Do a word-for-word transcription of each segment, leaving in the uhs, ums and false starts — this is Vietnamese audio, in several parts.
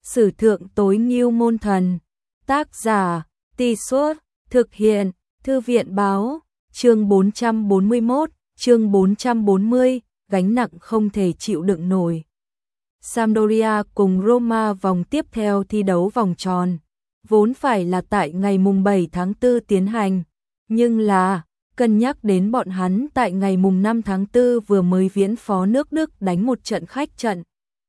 Sử thượng tối ngưu môn thần. Tác giả, Tì Suốt, thực hiện, Thư viện báo, chương bốn trăm bốn mươi mốt, chương bốn trăm bốn mươi, gánh nặng không thể chịu đựng nổi. Sampdoria cùng Roma vòng tiếp theo thi đấu vòng tròn, vốn phải là tại ngày mùng bảy tháng tư tiến hành, nhưng là, cân nhắc đến bọn hắn tại ngày mùng năm tháng tư vừa mới viễn phó nước Đức đánh một trận khách trận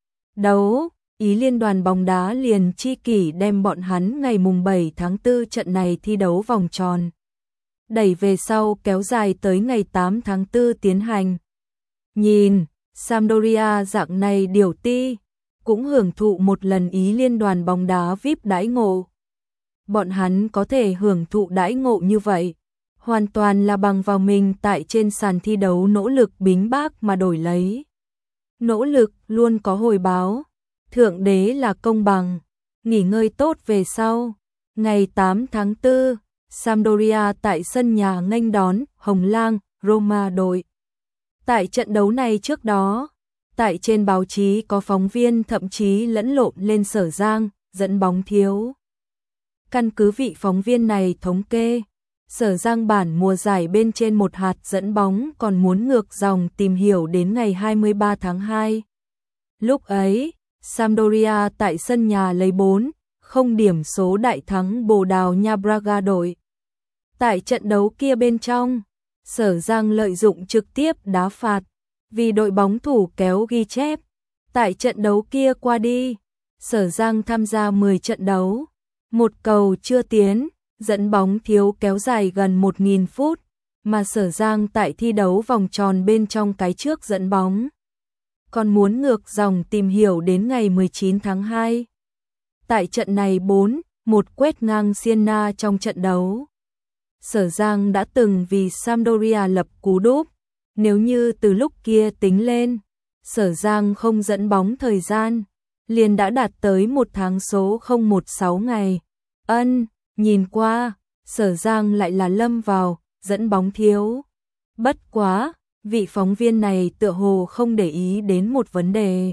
đấu, Ý liên đoàn bóng đá liền chi kỷ đem bọn hắn ngày mùng bảy tháng tư trận này thi đấu vòng tròn đẩy về sau kéo dài tới ngày tám tháng tư tiến hành. Nhìn, Sampdoria dạng này điều ti, cũng hưởng thụ một lần Ý liên đoàn bóng đá vi ai pi đãi ngộ. Bọn hắn có thể hưởng thụ đãi ngộ như vậy, hoàn toàn là bằng vào mình tại trên sàn thi đấu nỗ lực bính bác mà đổi lấy. Nỗ lực luôn có hồi báo, thượng đế là công bằng, nghỉ ngơi tốt về sau. Ngày tám tháng tư, Sampdoria tại sân nhà nghênh đón Hồng Lang, Roma đội. Tại trận đấu này trước đó, tại trên báo chí có phóng viên thậm chí lẫn lộn lên Sở Giang, dẫn bóng thiếu. Căn cứ vị phóng viên này thống kê, Sở Giang bản mùa giải bên trên một hạt dẫn bóng còn muốn ngược dòng tìm hiểu đến ngày hai mươi ba tháng hai. Lúc ấy, Sampdoria tại sân nhà lấy bốn không điểm số đại thắng Bồ Đào Nha Braga đội. Tại trận đấu kia bên trong, Sở Giang lợi dụng trực tiếp đá phạt, vì đội bóng thủ kéo ghi chép. Tại trận đấu kia qua đi, Sở Giang tham gia mười trận đấu, một cầu chưa tiến, dẫn bóng thiếu kéo dài gần một nghìn phút, mà Sở Giang tại thi đấu vòng tròn bên trong cái trước dẫn bóng. Còn muốn ngược dòng tìm hiểu đến ngày mười chín tháng hai. Tại trận này bốn một quét ngang Siena trong trận đấu. Sở Giang đã từng vì Sampdoria lập cú đúp, nếu như từ lúc kia tính lên, Sở Giang không dẫn bóng thời gian, liền đã đạt tới một tháng số không một sáu ngày. Ân, nhìn qua, Sở Giang lại là lâm vào, dẫn bóng thiếu. Bất quá, vị phóng viên này tựa hồ không để ý đến một vấn đề.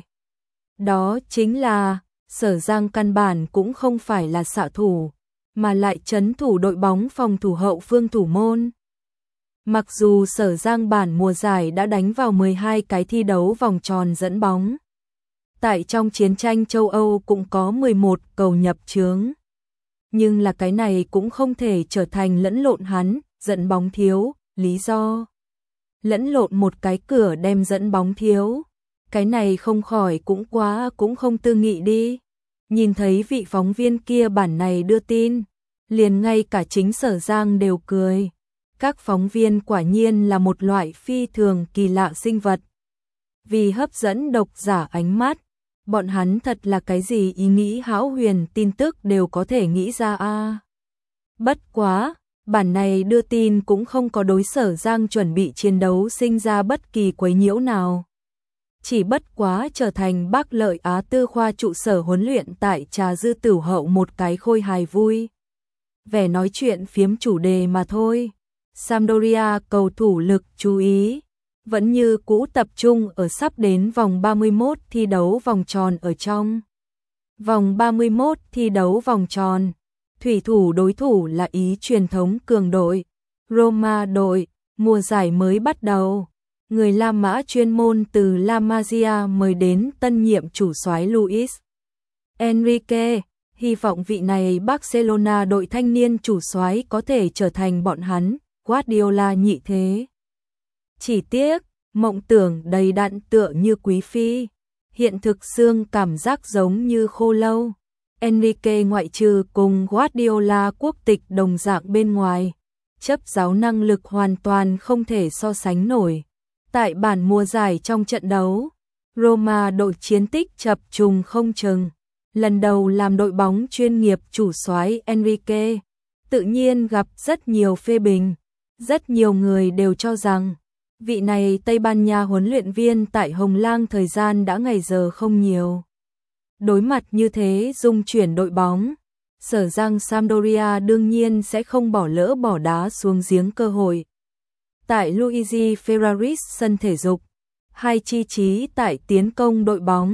Đó chính là, Sở Giang căn bản cũng không phải là xạ thủ, mà lại trấn thủ đội bóng phòng thủ hậu phương thủ môn. Mặc dù Sở Giang bản mùa giải đã đánh vào mười hai cái thi đấu vòng tròn dẫn bóng. Tại trong chiến tranh châu Âu cũng có mười một cầu nhập chướng. Nhưng là cái này cũng không thể trở thành lẫn lộn hắn, dẫn bóng thiếu, lý do. Lẫn lộn một cái cửa đem dẫn bóng thiếu. Cái này không khỏi cũng quá cũng không tư nghị đi. Nhìn thấy vị phóng viên kia bản này đưa tin, liền ngay cả chính Sở Giang đều cười. Các phóng viên quả nhiên là một loại phi thường kỳ lạ sinh vật. Vì hấp dẫn độc giả ánh mắt, bọn hắn thật là cái gì ý nghĩ hão huyền tin tức đều có thể nghĩ ra a. À. Bất quá, bản này đưa tin cũng không có đối Sở Giang chuẩn bị chiến đấu sinh ra bất kỳ quấy nhiễu nào. Chỉ bất quá trở thành Bác Lợi Á Tư khoa trụ sở huấn luyện tại Trà Dư Tửu Hậu một cái khôi hài vui. Vẻ nói chuyện phiếm chủ đề mà thôi. Sampdoria cầu thủ lực chú ý, vẫn như cũ tập trung ở sắp đến vòng ba mươi mốt thi đấu vòng tròn ở trong. Vòng ba mươi mốt thi đấu vòng tròn, thủy thủ đối thủ là Ý truyền thống cường đội, Roma đội, mùa giải mới bắt đầu. Người La Mã chuyên môn từ La Masia mời đến tân nhiệm chủ soái Luis Enrique, hy vọng vị này Barcelona đội thanh niên chủ soái có thể trở thành bọn hắn Guardiola nhị thế. Chỉ tiếc, mộng tưởng đầy đặn tựa như quý phi, hiện thực xương cảm giác giống như khô lâu. Enrique ngoại trừ cùng Guardiola quốc tịch đồng dạng bên ngoài, chấp giáo năng lực hoàn toàn không thể so sánh nổi. Tại bản mùa giải trong trận đấu, Roma đội chiến tích chập trùng không chừng, lần đầu làm đội bóng chuyên nghiệp chủ soái Enrique, tự nhiên gặp rất nhiều phê bình. Rất nhiều người đều cho rằng, vị này Tây Ban Nha huấn luyện viên tại Hồng Lang thời gian đã ngày giờ không nhiều. Đối mặt như thế dung chuyển đội bóng, Sở Giang Sampdoria đương nhiên sẽ không bỏ lỡ bỏ đá xuống giếng cơ hội. Tại Luigi Ferraris sân thể dục, hai chi trí tại tiến công đội bóng,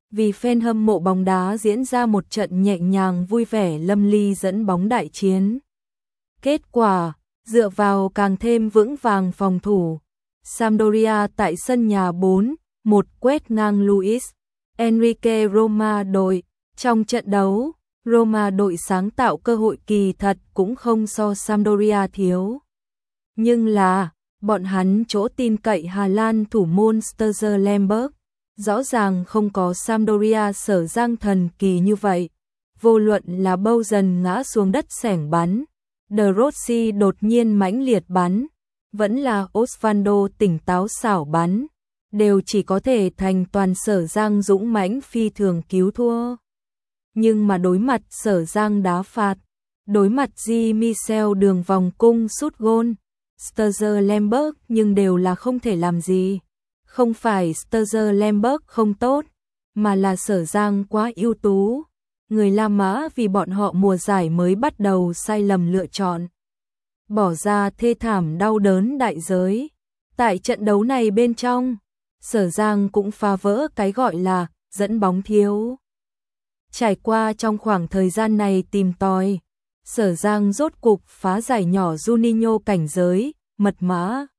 Vì fan hâm mộ bóng đá diễn ra một trận nhẹ nhàng vui vẻ lâm ly dẫn bóng đại chiến. Kết quả, dựa vào càng thêm vững vàng phòng thủ, Sampdoria tại sân nhà bốn một quét ngang Luis Enrique Roma đội. Trong trận đấu, Roma đội sáng tạo cơ hội kỳ thật cũng không so Sampdoria thiếu. Nhưng là, bọn hắn chỗ tin cậy Hà Lan thủ môn Sturzer Lemberg, rõ ràng không có Sampdoria sở giang thần kỳ như vậy. Vô luận là Bâu dần ngã xuống đất xẻng bắn, De Rossi đột nhiên mãnh liệt bắn, vẫn là Osvaldo tỉnh táo xảo bắn, đều chỉ có thể thành toàn Sở Giang dũng mãnh phi thường cứu thua. Nhưng mà đối mặt Sở Giang đá phạt, đối mặt Di Michel đường vòng cung sút gôn, Sturzer Lemberg nhưng đều là không thể làm gì. Không phải Sturzer Lemberg không tốt, mà là Sở Giang quá ưu tú. Người La Mã vì bọn họ mùa giải mới bắt đầu sai lầm lựa chọn, bỏ ra thê thảm đau đớn đại giới. Tại trận đấu này bên trong, Sở Giang cũng phá vỡ cái gọi là dẫn bóng thiếu. Trải qua trong khoảng thời gian này tìm tòi, Sở Giang rốt cục phá giải nhỏ Juninho cảnh giới, mật mã.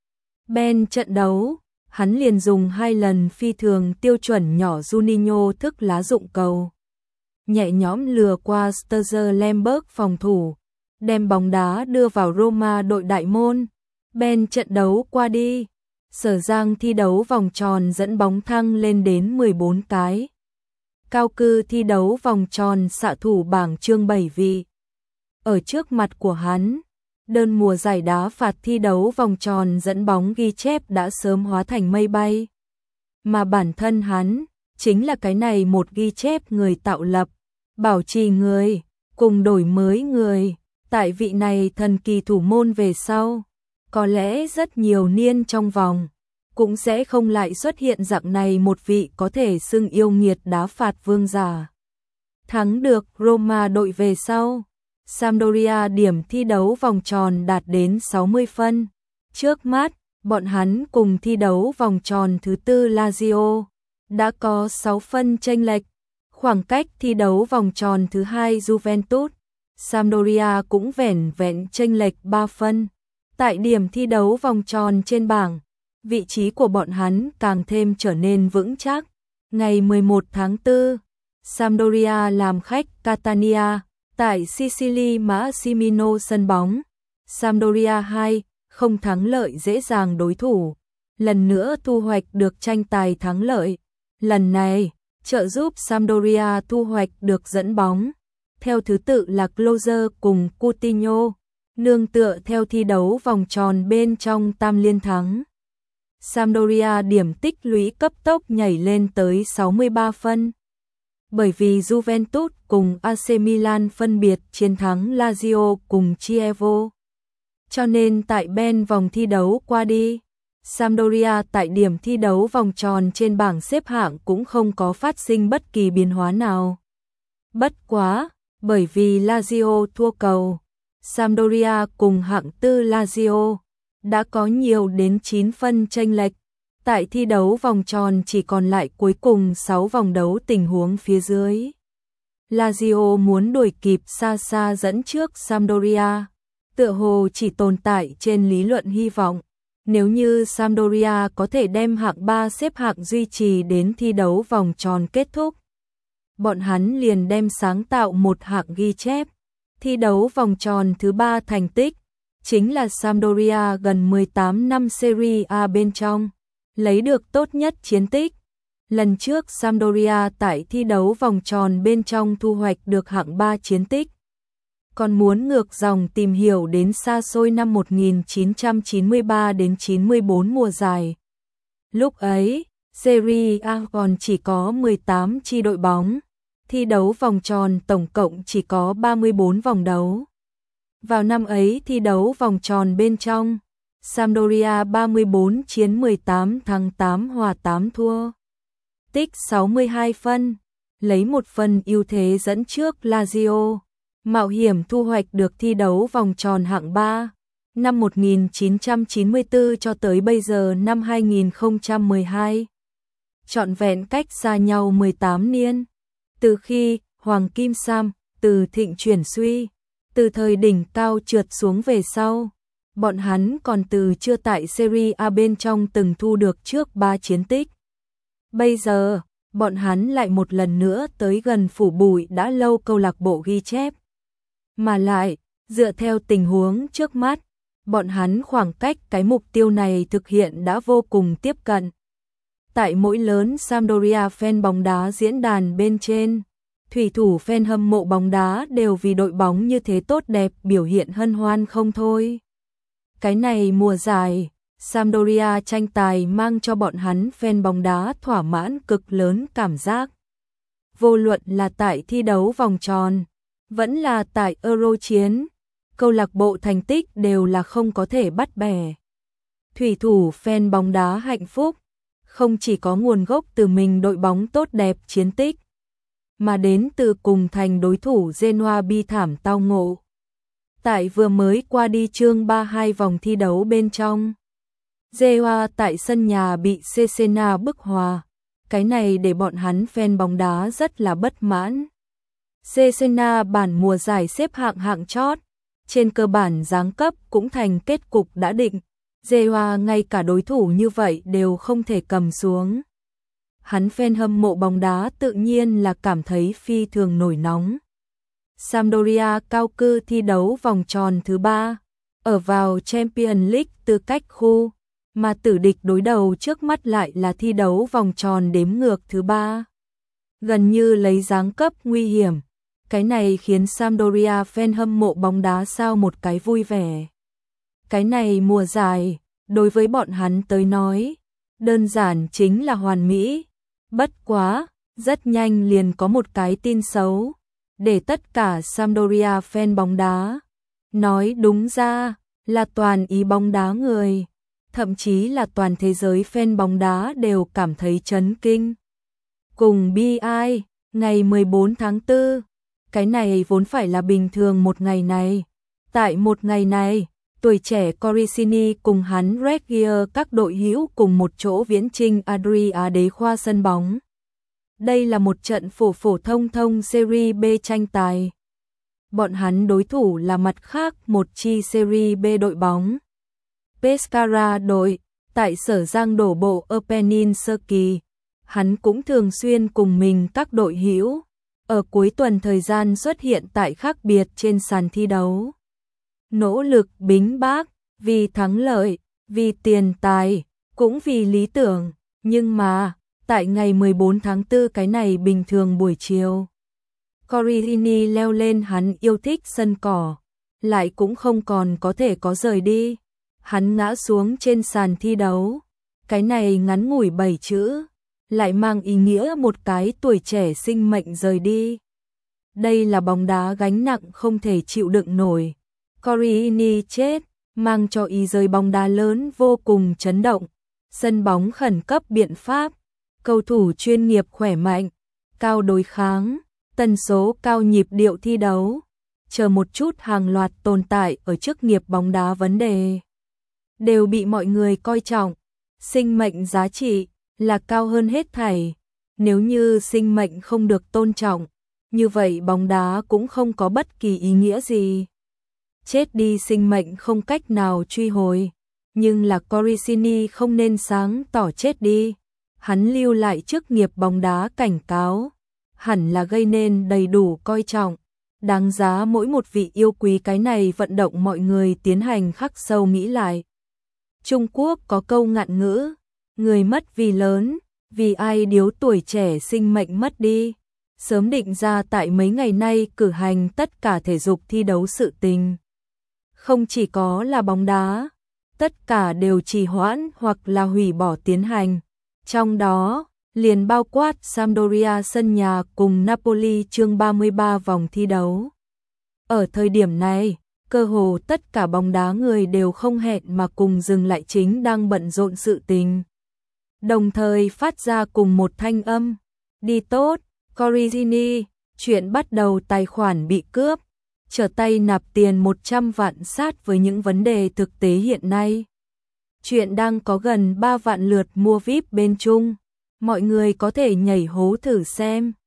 Bên trận đấu, hắn liền dùng hai lần phi thường tiêu chuẩn nhỏ Juninho thức lá dụng cầu. Nhẹ nhõm lừa qua Sturzer Lemberg phòng thủ, đem bóng đá đưa vào Roma đội đại môn. Bên trận đấu qua đi, Sở Giang thi đấu vòng tròn dẫn bóng thăng lên đến mười bốn cái. Cao cư thi đấu vòng tròn xạ thủ bảng chương bảy vị. Ở trước mặt của hắn, đơn mùa giải đá phạt thi đấu vòng tròn dẫn bóng ghi chép đã sớm hóa thành mây bay. Mà bản thân hắn, chính là cái này một ghi chép người tạo lập, bảo trì người, cùng đổi mới người. Tại vị này thần kỳ thủ môn về sau, có lẽ rất nhiều niên trong vòng, cũng sẽ không lại xuất hiện dạng này một vị có thể xưng yêu nghiệt đá phạt vương giả. Thắng được Roma đội về sau, Sampdoria điểm thi đấu vòng tròn đạt đến sáu mươi phân. Trước mắt, bọn hắn cùng thi đấu vòng tròn thứ tư Lazio, đã có sáu phân chênh lệch. Khoảng cách thi đấu vòng tròn thứ hai Juventus, Sampdoria cũng vẻn vẹn chênh lệch ba phân. Tại điểm thi đấu vòng tròn trên bảng, vị trí của bọn hắn càng thêm trở nên vững chắc. Ngày mười một tháng tư, Sampdoria làm khách Catania tại Sicily Massimino sân bóng. Sampdoria hai không thắng lợi dễ dàng đối thủ, lần nữa thu hoạch được tranh tài thắng lợi. Lần này, trợ giúp Sampdoria thu hoạch được dẫn bóng, theo thứ tự là Closer cùng Coutinho, nương tựa theo thi đấu vòng tròn bên trong tam liên thắng. Sampdoria điểm tích lũy cấp tốc nhảy lên tới sáu mươi ba phân. Bởi vì Juventus cùng a xê Milan phân biệt chiến thắng Lazio cùng Chievo. Cho nên tại bên vòng thi đấu qua đi, Sampdoria tại điểm thi đấu vòng tròn trên bảng xếp hạng cũng không có phát sinh bất kỳ biến hóa nào. Bất quá, bởi vì Lazio thua cầu, Sampdoria cùng hạng tư Lazio đã có nhiều đến chín phân chênh lệch. Tại thi đấu vòng tròn chỉ còn lại cuối cùng sáu vòng đấu tình huống phía dưới. Lazio muốn đuổi kịp xa xa dẫn trước Sampdoria, tựa hồ chỉ tồn tại trên lý luận hy vọng. Nếu như Sampdoria có thể đem hạng ba xếp hạng duy trì đến thi đấu vòng tròn kết thúc, bọn hắn liền đem sáng tạo một hạng ghi chép. Thi đấu vòng tròn thứ ba thành tích, chính là Sampdoria gần mười tám năm Serie A bên trong, lấy được tốt nhất chiến tích. Lần trước Sampdoria tại thi đấu vòng tròn bên trong thu hoạch được hạng ba chiến tích. Còn muốn ngược dòng tìm hiểu đến xa xôi năm một nghìn chín trăm chín mươi ba đến chín mươi bốn mùa giải. Lúc ấy, Serie A còn chỉ có mười tám chi đội bóng, thi đấu vòng tròn tổng cộng chỉ có ba mươi bốn vòng đấu. Vào năm ấy thi đấu vòng tròn bên trong, Sampdoria ba mươi bốn chiến mười tám thắng tám hòa tám thua. Tích sáu mươi hai phân, lấy một phần ưu thế dẫn trước Lazio, mạo hiểm thu hoạch được thi đấu vòng tròn hạng ba. Năm một nghìn chín trăm chín mươi tư cho tới bây giờ năm hai nghìn không trăm mười hai, trọn vẹn cách xa nhau mười tám niên. Từ khi Hoàng Kim Sam từ thịnh chuyển suy, từ thời đỉnh cao trượt xuống về sau, bọn hắn còn từ chưa tại Serie A bên trong từng thu được trước ba chiến tích. Bây giờ, bọn hắn lại một lần nữa tới gần phủ bụi đã lâu câu lạc bộ ghi chép. Mà lại, dựa theo tình huống trước mắt, bọn hắn khoảng cách cái mục tiêu này thực hiện đã vô cùng tiếp cận. Tại mỗi lớn Sampdoria fan bóng đá diễn đàn bên trên, thủy thủ fan hâm mộ bóng đá đều vì đội bóng như thế tốt đẹp biểu hiện hân hoan không thôi. Cái này mùa giải, Sampdoria tranh tài mang cho bọn hắn fan bóng đá thỏa mãn cực lớn cảm giác. Vô luận là tại thi đấu vòng tròn, vẫn là tại Euro chiến, câu lạc bộ thành tích đều là không có thể bắt bẻ. Thủy thủ fan bóng đá hạnh phúc, không chỉ có nguồn gốc từ mình đội bóng tốt đẹp chiến tích, mà đến từ cùng thành đối thủ Genoa bi thảm tao ngộ. Tại vừa mới qua đi chương ba mươi hai vòng thi đấu bên trong, Genoa tại sân nhà bị Cesena bức hòa, cái này để bọn hắn fan bóng đá rất là bất mãn. Cesena bản mùa giải xếp hạng hạng chót, trên cơ bản giáng cấp cũng thành kết cục đã định. Genoa ngay cả đối thủ như vậy đều không thể cầm xuống. Hắn fan hâm mộ bóng đá tự nhiên là cảm thấy phi thường nổi nóng. Sampdoria cao cư thi đấu vòng tròn thứ ba, ở vào Champions League tư cách khu, mà tử địch đối đầu trước mắt lại là thi đấu vòng tròn đếm ngược thứ ba. Gần như lấy giáng cấp nguy hiểm, cái này khiến Sampdoria fan hâm mộ bóng đá sao một cái vui vẻ. Cái này mùa giải, đối với bọn hắn tới nói, đơn giản chính là hoàn mỹ. Bất quá, rất nhanh liền có một cái tin xấu, để tất cả Sampdoria fan bóng đá, nói đúng ra là toàn ý bóng đá người, thậm chí là toàn thế giới fan bóng đá đều cảm thấy chấn kinh. Cùng bi ai, ngày mười bốn tháng tư, cái này vốn phải là bình thường một ngày này. Tại một ngày này, tuổi trẻ Coricini cùng hắn Regia các đội hữu cùng một chỗ viễn chinh Adria đế khoa sân bóng. Đây là một trận phổ phổ thông thông Serie B tranh tài. Bọn hắn đối thủ là mặt khác một chi Serie B đội bóng. Pescara đội, tại sở Giang đổ bộ ở Peninsula, hắn cũng thường xuyên cùng mình các đội hữu ở cuối tuần thời gian xuất hiện tại khác biệt trên sàn thi đấu. Nỗ lực bính bác, vì thắng lợi, vì tiền tài, cũng vì lý tưởng, nhưng mà, tại ngày mười bốn tháng tư cái này bình thường buổi chiều, Coricini leo lên hắn yêu thích sân cỏ, lại cũng không còn có thể có rời đi. Hắn ngã xuống trên sàn thi đấu, cái này ngắn ngủi bảy chữ, lại mang ý nghĩa một cái tuổi trẻ sinh mệnh rời đi. Đây là bóng đá gánh nặng không thể chịu đựng nổi. Coricini chết, mang cho ý giới bóng đá lớn vô cùng chấn động. Sân bóng khẩn cấp biện pháp, cầu thủ chuyên nghiệp khỏe mạnh, cao đối kháng, tần số cao nhịp điệu thi đấu, chờ một chút hàng loạt tồn tại ở chức nghiệp bóng đá vấn đề, đều bị mọi người coi trọng. Sinh mệnh giá trị là cao hơn hết thảy. Nếu như sinh mệnh không được tôn trọng, như vậy bóng đá cũng không có bất kỳ ý nghĩa gì. Chết đi sinh mệnh không cách nào truy hồi, nhưng là Coricini không nên sáng tỏ chết đi. Hắn lưu lại chức nghiệp bóng đá cảnh cáo, hẳn là gây nên đầy đủ coi trọng, đáng giá mỗi một vị yêu quý cái này vận động mọi người tiến hành khắc sâu nghĩ lại. Trung Quốc có câu ngạn ngữ, người mất vì lớn, vì ai điếu tuổi trẻ sinh mệnh mất đi. Sớm định ra tại mấy ngày nay cử hành tất cả thể dục thi đấu sự tình. Không chỉ có là bóng đá, tất cả đều trì hoãn hoặc là hủy bỏ tiến hành. Trong đó, liền bao quát Sampdoria sân nhà cùng Napoli chương ba mươi ba vòng thi đấu. Ở thời điểm này, cơ hồ tất cả bóng đá người đều không hẹn mà cùng dừng lại chính đang bận rộn sự tình. Đồng thời phát ra cùng một thanh âm, đi tốt, Coricini, chuyện bắt đầu tài khoản bị cướp, trở tay nạp tiền một trăm vạn sát với những vấn đề thực tế hiện nay. Chuyện đang có gần ba vạn lượt mua víp bên Trung, mọi người có thể nhảy hố thử xem.